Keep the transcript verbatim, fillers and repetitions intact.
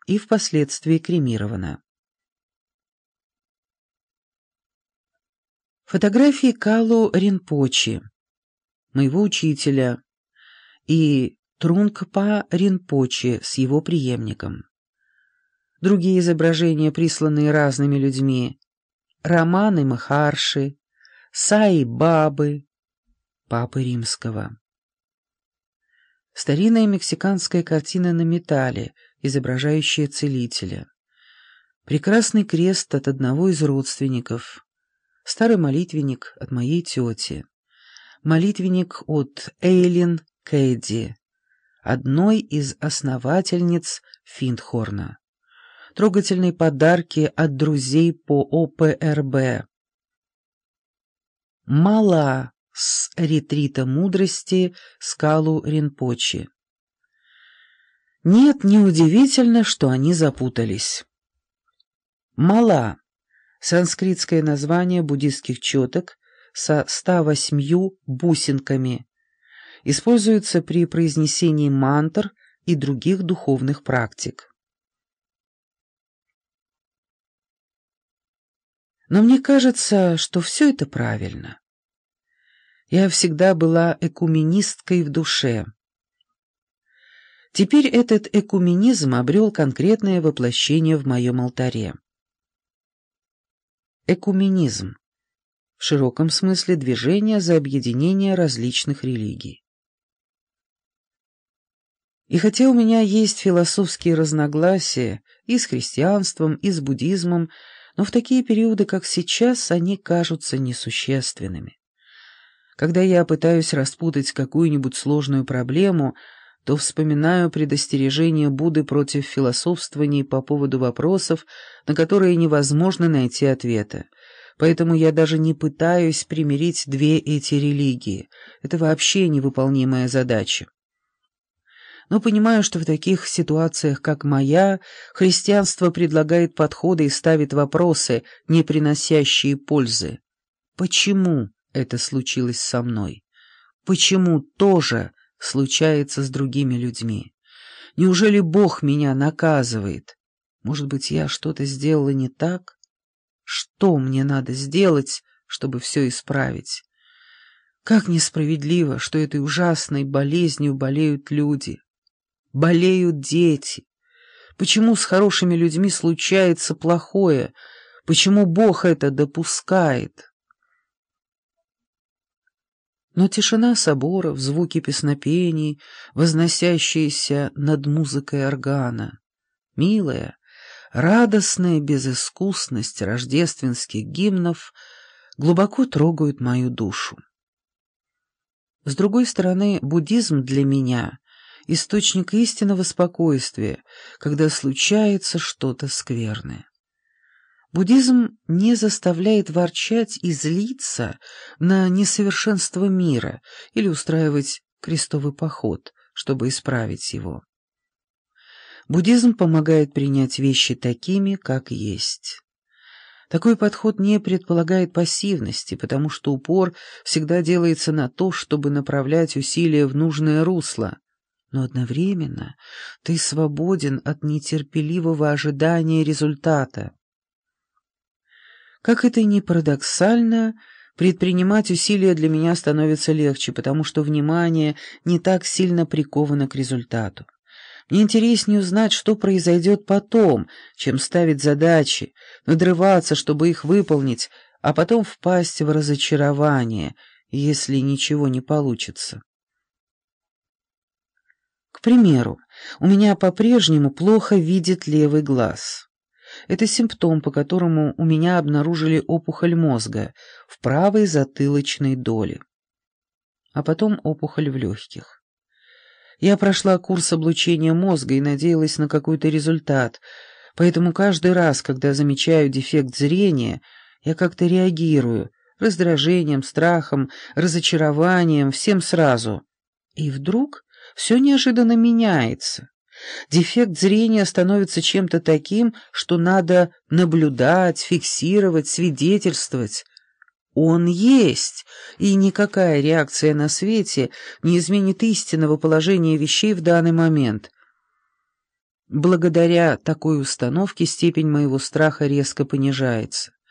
и впоследствии кремирована. Фотографии Калу Ринпоче, моего учителя, и Трунгпа Ринпоче с его преемником. Другие изображения, присланные разными людьми: Раманы Махарши, Саи Бабы, Папы Римского. Старинная мексиканская картина на металле, изображающая целителя. Прекрасный крест от одного из родственников. Старый молитвенник от моей тети. Молитвенник от Эйлин Кэдди, одной из основательниц Финдхорна. Трогательные подарки от друзей по О П Р Б. Мала с ретрита мудрости Скалу Ринпоче. Нет, неудивительно, что они запутались. Мала — санскритское название буддистских четок со ста восьмью бусинками, используется при произнесении мантр и других духовных практик. Но мне кажется, что все это правильно. Я всегда была экуменисткой в душе. Теперь этот экуменизм обрел конкретное воплощение в моем алтаре. Экуменизм в широком смысле движение за объединение различных религий. И хотя у меня есть философские разногласия и с христианством, и с буддизмом, но в такие периоды, как сейчас, они кажутся несущественными. Когда я пытаюсь распутать какую-нибудь сложную проблему, то вспоминаю предостережение Будды против философствований по поводу вопросов, на которые невозможно найти ответа. Поэтому я даже не пытаюсь примирить две эти религии. Это вообще невыполнимая задача. Но понимаю, что в таких ситуациях, как моя, христианство предлагает подходы и ставит вопросы, не приносящие пользы. Почему это случилось со мной? Почему тоже случается с другими людьми? Неужели Бог меня наказывает? Может быть, я что-то сделала не так? Что мне надо сделать, чтобы все исправить? Как несправедливо, что этой ужасной болезнью болеют люди. Болеют дети. Почему с хорошими людьми случается плохое? Почему Бог это допускает? Но тишина соборов, звуки песнопений, возносящиеся над музыкой органа, милая, радостная безыскусность рождественских гимнов глубоко трогают мою душу. С другой стороны, буддизм для меня — источник истинного спокойствия, когда случается что-то скверное. Буддизм не заставляет ворчать и злиться на несовершенство мира или устраивать крестовый поход, чтобы исправить его. Буддизм помогает принять вещи такими, как есть. Такой подход не предполагает пассивности, потому что упор всегда делается на то, чтобы направлять усилия в нужное русло. Но одновременно ты свободен от нетерпеливого ожидания результата. Как это ни парадоксально, предпринимать усилия для меня становится легче, потому что внимание не так сильно приковано к результату. Мне интереснее узнать, что произойдет потом, чем ставить задачи, надрываться, чтобы их выполнить, а потом впасть в разочарование, если ничего не получится. К примеру, у меня по-прежнему плохо видит левый глаз. Это симптом, по которому у меня обнаружили опухоль мозга в правой затылочной доле. А потом опухоль в легких. Я прошла курс облучения мозга и надеялась на какой-то результат, поэтому каждый раз, когда замечаю дефект зрения, я как-то реагирую раздражением, страхом, разочарованием, всем сразу. И вдруг все неожиданно меняется. Дефект зрения становится чем-то таким, что надо наблюдать, фиксировать, свидетельствовать. Он есть, и никакая реакция на свете не изменит истинного положения вещей в данный момент. Благодаря такой установке степень моего страха резко понижается.